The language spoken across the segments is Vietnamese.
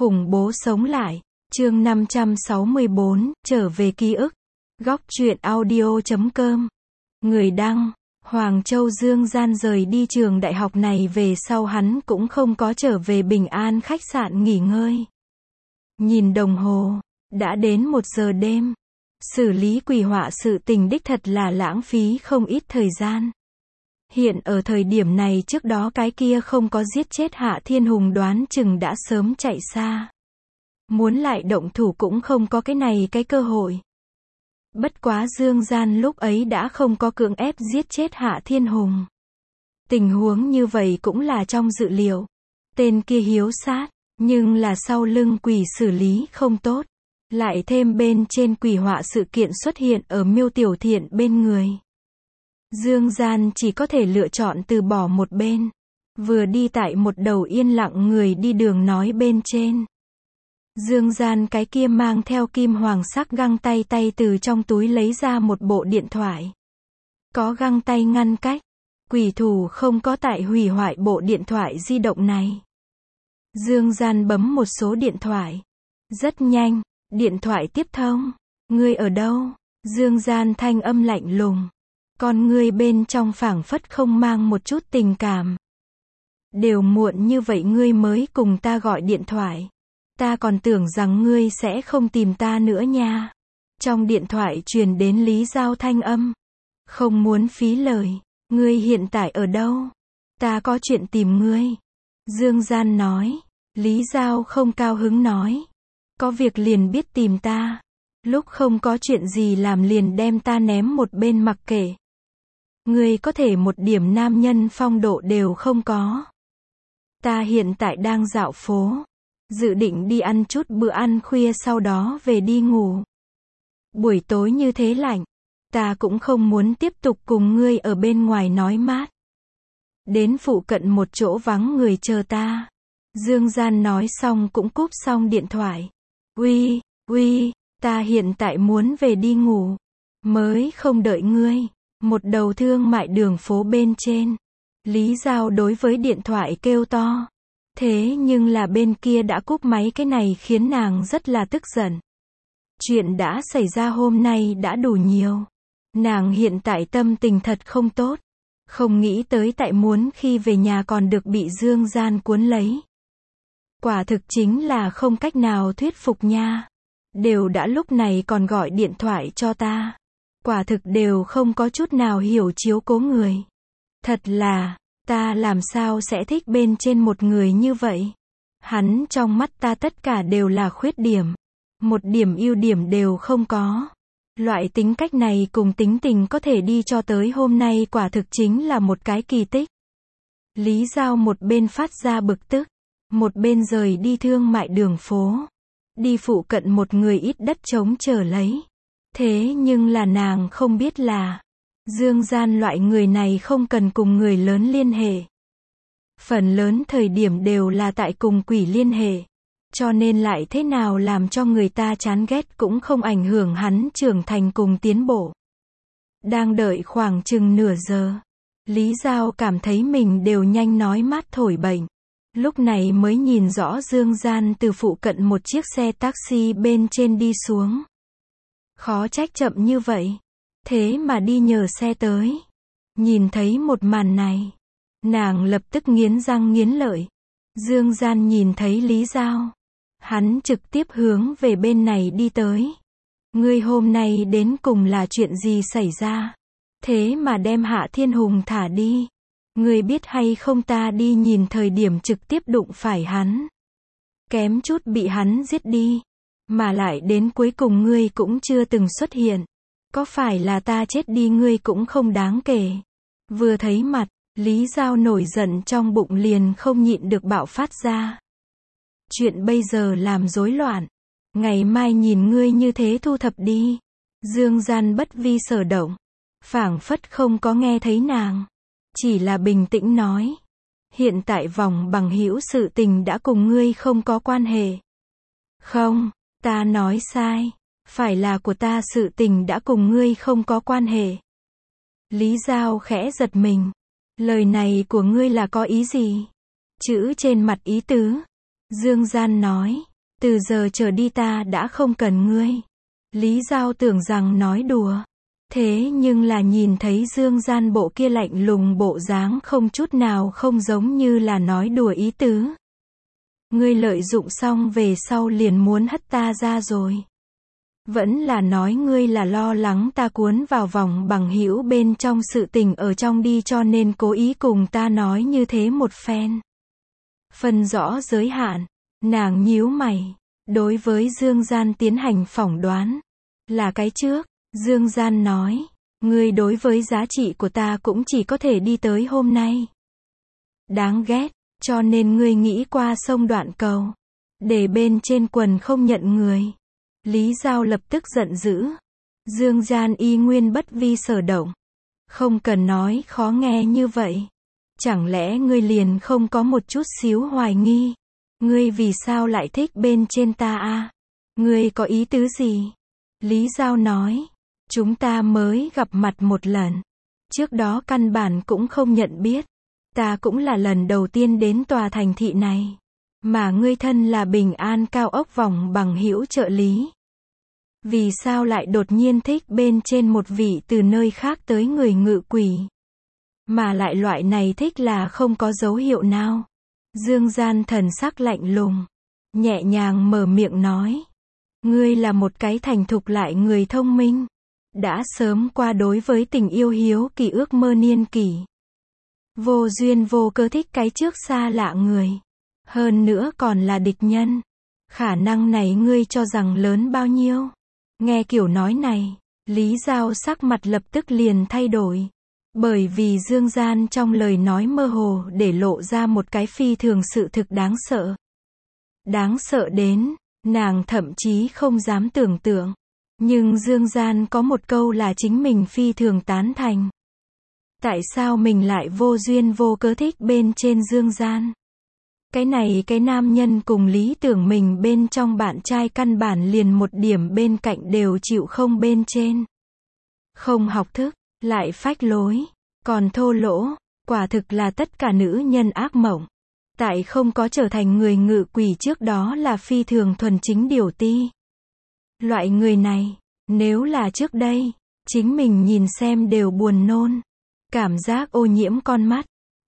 Khủng bố sống lại. Chương 564, trở về ký ức. Góc truyện audio.com. Người đăng, Hoàng Châu. Dương Gian rời đi trường đại học này về sau hắn cũng không có trở về Bình An khách sạn nghỉ ngơi. Nhìn đồng hồ, đã đến 1 giờ đêm. Xử lý quỷ họa sự tình đích thật là lãng phí không ít thời gian. Hiện ở thời điểm này trước đó cái kia không có giết chết Hạ Thiên Hùng đoán chừng đã sớm chạy xa. Muốn lại động thủ cũng không có cái cơ hội. Bất quá Dương Gian lúc ấy đã không có cưỡng ép giết chết Hạ Thiên Hùng. Tình huống như vậy cũng là trong dự liệu. Tên kia hiếu sát, nhưng là sau lưng quỷ xử lý không tốt. Lại thêm bên trên quỷ họa sự kiện xuất hiện ở Miêu Tiểu Thiện bên người. Dương Gian chỉ có thể lựa chọn từ bỏ một bên. Vừa đi tại một đầu yên lặng người đi đường nói bên trên. Dương Gian cái kia mang theo kim hoàng sắc găng tay từ trong túi lấy ra một bộ điện thoại. Có găng tay ngăn cách. Quỷ thủ không có tại hủy hoại bộ điện thoại di động này. Dương Gian bấm một số điện thoại. Rất nhanh, điện thoại tiếp thông. Ngươi ở đâu? Dương Gian thanh âm lạnh lùng. Con ngươi bên trong phảng phất không mang một chút tình cảm. Đều muộn như vậy ngươi mới cùng ta gọi điện thoại. Ta còn tưởng rằng ngươi sẽ không tìm ta nữa nha. Trong điện thoại truyền đến Lý Giao thanh âm. Không muốn phí lời. Ngươi hiện tại ở đâu? Ta có chuyện tìm ngươi. Dương Gian nói. Lý Giao không cao hứng nói. Có việc liền biết tìm ta. Lúc không có chuyện gì làm liền đem ta ném một bên mặc kệ. Ngươi có thể một điểm nam nhân phong độ đều không có. Ta hiện tại đang dạo phố. Dự định đi ăn chút bữa ăn khuya sau đó về đi ngủ. Buổi tối như thế lạnh. Ta cũng không muốn tiếp tục cùng ngươi ở bên ngoài nói mát. Đến phụ cận một chỗ vắng người chờ ta. Dương Gian nói xong cũng cúp xong điện thoại. Uy, ta hiện tại muốn về đi ngủ. Mới không đợi ngươi. Một đầu thương mại đường phố bên trên. Lý Giao đối với điện thoại kêu to. Thế nhưng là bên kia đã cúp máy, cái này khiến nàng rất là tức giận. Chuyện đã xảy ra hôm nay đã đủ nhiều. Nàng hiện tại tâm tình thật không tốt. Không nghĩ tới tại muốn khi về nhà còn được bị Dương Gian cuốn lấy. Quả thực chính là không cách nào thuyết phục nha. Đều đã lúc này còn gọi điện thoại cho ta. Quả thực đều không có chút nào hiểu chiếu cố người. Thật là, ta làm sao sẽ thích bên trên một người như vậy? Hắn trong mắt ta tất cả đều là khuyết điểm. Một điểm ưu điểm đều không có. Loại tính cách này cùng tính tình có thể đi cho tới hôm nay quả thực chính là một cái kỳ tích. Lý Giao một bên phát ra bực tức. Một bên rời đi thương mại đường phố. Đi phụ cận một người ít đất trống chờ lấy. Thế nhưng là nàng không biết là Dương Gian loại người này không cần cùng người lớn liên hệ. Phần lớn thời điểm đều là tại cùng quỷ liên hệ. Cho nên lại thế nào làm cho người ta chán ghét cũng không ảnh hưởng hắn trưởng thành cùng tiến bộ. Đang đợi khoảng chừng nửa giờ. Lý Giao cảm thấy mình đều nhanh nói mát thổi bệnh. Lúc này mới nhìn rõ Dương Gian từ phụ cận một chiếc xe taxi bên trên đi xuống. Khó trách chậm như vậy. Thế mà đi nhờ xe tới. Nhìn thấy một màn này. Nàng lập tức nghiến răng nghiến lợi. Dương Gian nhìn thấy Lý Giao. Hắn trực tiếp hướng về bên này đi tới. Ngươi hôm nay đến cùng là chuyện gì xảy ra? Thế mà đem Hạ Thiên Hùng thả đi. Ngươi biết hay không ta đi nhìn thời điểm trực tiếp đụng phải hắn. Kém chút bị hắn giết đi. Mà lại đến cuối cùng ngươi cũng chưa từng xuất hiện. Có phải là ta chết đi ngươi cũng không đáng kể. Vừa thấy mặt, Lý Giao nổi giận trong bụng liền không nhịn được bạo phát ra. Chuyện bây giờ làm rối loạn. Ngày mai nhìn ngươi như thế thu thập đi. Dương Gian bất vi sở động. Phảng phất không có nghe thấy nàng. Chỉ là bình tĩnh nói. Hiện tại vòng bằng hữu sự tình đã cùng ngươi không có quan hệ. Không, ta nói sai. Phải là của ta sự tình đã cùng ngươi không có quan hệ. Lý Giao khẽ giật mình. Lời này của ngươi là có ý gì? Chữ trên mặt ý tứ. Dương Gian nói. Từ giờ trở đi ta đã không cần ngươi. Lý Giao tưởng rằng nói đùa. Thế nhưng là nhìn thấy Dương Gian bộ kia lạnh lùng bộ dáng không chút nào không giống như là nói đùa ý tứ. Ngươi lợi dụng xong về sau liền muốn hất ta ra rồi. Vẫn là nói ngươi là lo lắng ta cuốn vào vòng bằng hữu bên trong sự tình ở trong đi cho nên cố ý cùng ta nói như thế một phen. Phân rõ giới hạn, nàng nhíu mày, đối với Dương Gian tiến hành phỏng đoán. Là cái trước, Dương Gian nói, ngươi đối với giá trị của ta cũng chỉ có thể đi tới hôm nay. Đáng ghét, cho nên ngươi nghĩ qua sông đoạn cầu, để bên trên quần không nhận người. Lý Giao lập tức giận dữ. Dương Gian y nguyên bất vi sở động. Không cần nói khó nghe như vậy. Chẳng lẽ ngươi liền không có một chút xíu hoài nghi? Ngươi vì sao lại thích bên trên ta a? Ngươi có ý tứ gì? Lý Giao nói, chúng ta mới gặp mặt một lần. Trước đó căn bản cũng không nhận biết. Ta cũng là lần đầu tiên đến tòa thành thị này. Mà ngươi thân là Bình An cao ốc vòng bằng hữu trợ lý. Vì sao lại đột nhiên thích bên trên một vị từ nơi khác tới người ngự quỷ? Mà lại loại này thích là không có dấu hiệu nào. Dương Gian thần sắc lạnh lùng, nhẹ nhàng mở miệng nói. Ngươi là một cái thành thục lại người thông minh. Đã sớm qua đối với tình yêu hiếu kỳ ước mơ niên kỷ. Vô duyên vô cớ thích cái trước xa lạ người. Hơn nữa còn là địch nhân. Khả năng này ngươi cho rằng lớn bao nhiêu? Nghe kiểu nói này, Lý Giao sắc mặt lập tức liền thay đổi. Bởi vì Dương Gian trong lời nói mơ hồ để lộ ra một cái phi thường sự thực đáng sợ. Đáng sợ đến, nàng thậm chí không dám tưởng tượng. Nhưng Dương Gian có một câu là chính mình phi thường tán thành. Tại sao mình lại vô duyên vô cớ thích bên trên Dương Gian? Cái này cái nam nhân cùng lý tưởng mình bên trong bạn trai căn bản liền một điểm bên cạnh đều chịu không bên trên. Không học thức, lại phách lối, còn thô lỗ, quả thực là tất cả nữ nhân ác mộng. Tại không có trở thành người ngự quỷ trước đó là phi thường thuần chính điều ti. Loại người này, nếu là trước đây, chính mình nhìn xem đều buồn nôn. Cảm giác ô nhiễm con mắt.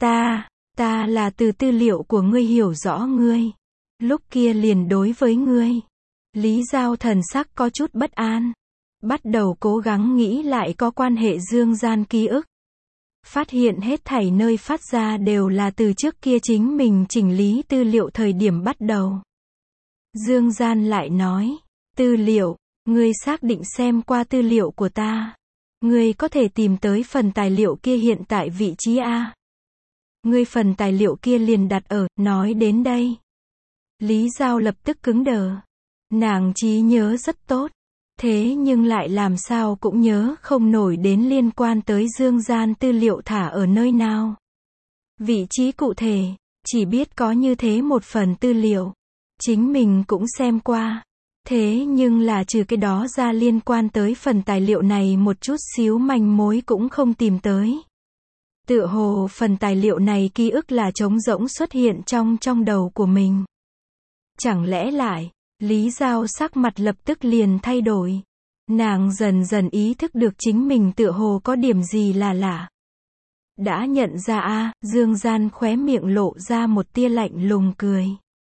Ta là từ tư liệu của ngươi hiểu rõ ngươi. Lúc kia liền đối với ngươi. Lý Giao thần sắc có chút bất an. Bắt đầu cố gắng nghĩ lại có quan hệ Dương Gian ký ức. Phát hiện hết thảy nơi phát ra đều là từ trước kia chính mình chỉnh lý tư liệu thời điểm bắt đầu. Dương Gian lại nói, tư liệu, ngươi xác định xem qua tư liệu của ta. Ngươi có thể tìm tới phần tài liệu kia hiện tại vị trí A. Ngươi phần tài liệu kia liền đặt ở, nói đến đây. Lý Giao lập tức cứng đờ. Nàng trí nhớ rất tốt. Thế nhưng lại làm sao cũng nhớ không nổi đến liên quan tới Dương Gian tư liệu thả ở nơi nào. Vị trí cụ thể, chỉ biết có như thế một phần tư liệu. Chính mình cũng xem qua. Thế nhưng là trừ cái đó ra liên quan tới phần tài liệu này một chút xíu manh mối cũng không tìm tới. Tựa hồ phần tài liệu này ký ức là trống rỗng xuất hiện trong đầu của mình. Chẳng lẽ lại, Lý Giao sắc mặt lập tức liền thay đổi. Nàng dần dần ý thức được chính mình tựa hồ có điểm gì là lạ. Đã nhận ra a, Dương Gian khóe miệng lộ ra một tia lạnh lùng cười.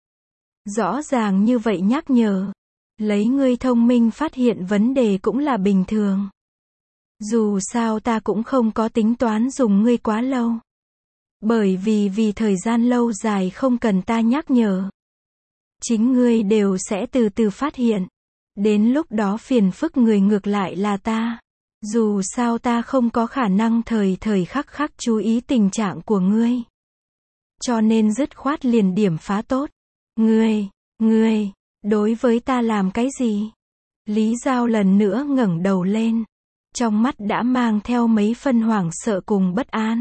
Rõ ràng như vậy nhắc nhở. Lấy ngươi thông minh phát hiện vấn đề cũng là bình thường. Dù sao ta cũng không có tính toán dùng ngươi quá lâu. Bởi vì thời gian lâu dài không cần ta nhắc nhở. Chính ngươi đều sẽ từ từ phát hiện. Đến lúc đó phiền phức người ngược lại là ta. Dù sao ta không có khả năng thời khắc chú ý tình trạng của ngươi. Cho nên dứt khoát liền điểm phá tốt. Ngươi, đối với ta làm cái gì? Lý Giao lần nữa ngẩng đầu lên. Trong mắt đã mang theo mấy phân hoảng sợ cùng bất an.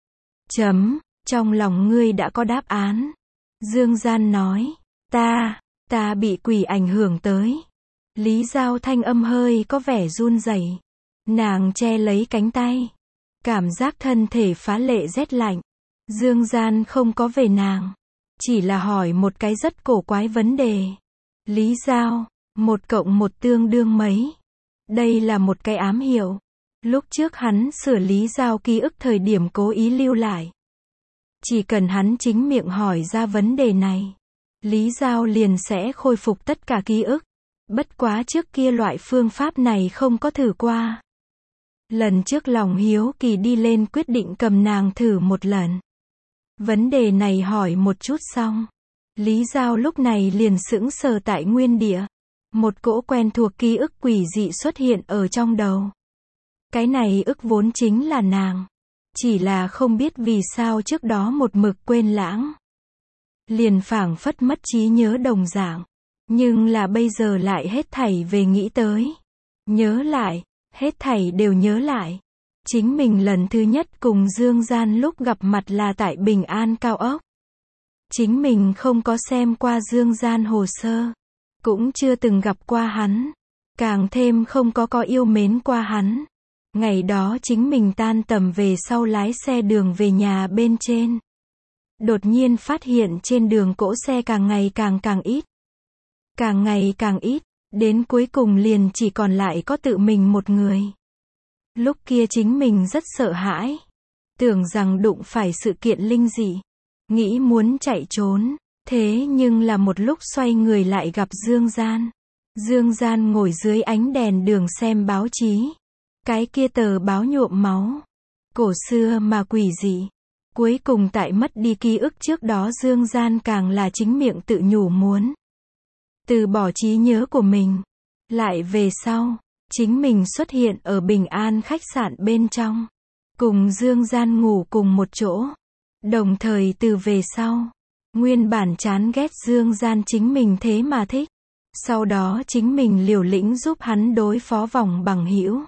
Trong lòng ngươi đã có đáp án. Dương Gian nói, ta bị quỷ ảnh hưởng tới. Lý Giao thanh âm hơi có vẻ run rẩy. Nàng che lấy cánh tay. Cảm giác thân thể phá lệ rét lạnh. Dương Gian không có về nàng. Chỉ là hỏi một cái rất cổ quái vấn đề. Lý Giao, 1 cộng 1 tương đương mấy? Đây là một cái ám hiệu. Lúc trước hắn sửa Lý Giao ký ức thời điểm cố ý lưu lại. Chỉ cần hắn chính miệng hỏi ra vấn đề này, Lý Giao liền sẽ khôi phục tất cả ký ức. Bất quá trước kia loại phương pháp này không có thử qua. Lần trước lòng hiếu kỳ đi lên quyết định cầm nàng thử một lần. Vấn đề này hỏi một chút xong, Lý Giao lúc này liền sững sờ tại nguyên địa. Một cỗ quen thuộc ký ức quỷ dị xuất hiện ở trong đầu. Cái này ức vốn chính là nàng. Chỉ là không biết vì sao trước đó một mực quên lãng. Liền phảng phất mất trí nhớ đồng dạng. Nhưng là bây giờ lại hết thảy về nghĩ tới. Nhớ lại, hết thảy đều nhớ lại. Chính mình lần thứ nhất cùng Dương Gian lúc gặp mặt là tại Bình An cao ốc. Chính mình không có xem qua Dương Gian hồ sơ. Cũng chưa từng gặp qua hắn. Càng thêm không có yêu mến qua hắn. Ngày đó chính mình tan tầm về sau lái xe đường về nhà bên trên. Đột nhiên phát hiện trên đường cỗ xe càng ngày càng ít. Càng ngày càng ít, đến cuối cùng liền chỉ còn lại có tự mình một người. Lúc kia chính mình rất sợ hãi. Tưởng rằng đụng phải sự kiện linh dị. Nghĩ muốn chạy trốn. Thế nhưng là một lúc xoay người lại gặp Dương Gian. Dương Gian ngồi dưới ánh đèn đường xem báo chí. Cái kia tờ báo nhuộm máu. Cổ xưa mà quỷ dị. Cuối cùng tại mất đi ký ức trước đó Dương Gian càng là chính miệng tự nhủ muốn từ bỏ trí nhớ của mình. Lại về sau, chính mình xuất hiện ở Bình An khách sạn bên trong. Cùng Dương Gian ngủ cùng một chỗ. Đồng thời từ về sau, nguyên bản chán ghét Dương Gian chính mình thế mà thích. Sau đó chính mình liều lĩnh giúp hắn đối phó vòng bằng hữu.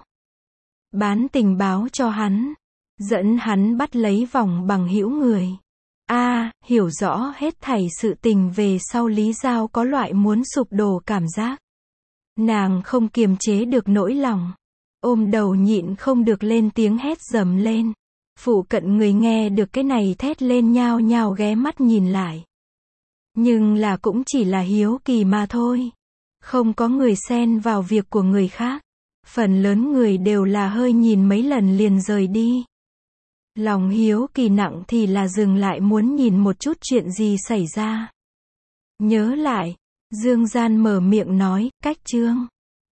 Bán tình báo cho hắn. Dẫn hắn bắt lấy vòng bằng hữu người. Hiểu rõ hết thảy sự tình về sau Lý Giao có loại muốn sụp đổ cảm giác. Nàng không kiềm chế được nỗi lòng. Ôm đầu nhịn không được lên tiếng hét dầm lên. Phụ cận người nghe được cái này thét lên nhao nhao ghé mắt nhìn lại. Nhưng là cũng chỉ là hiếu kỳ mà thôi. Không có người xen vào việc của người khác. Phần lớn người đều là hơi nhìn mấy lần liền rời đi. Lòng hiếu kỳ nặng thì là dừng lại muốn nhìn một chút chuyện gì xảy ra. Nhớ lại, Dương Gian mở miệng nói, cách chương.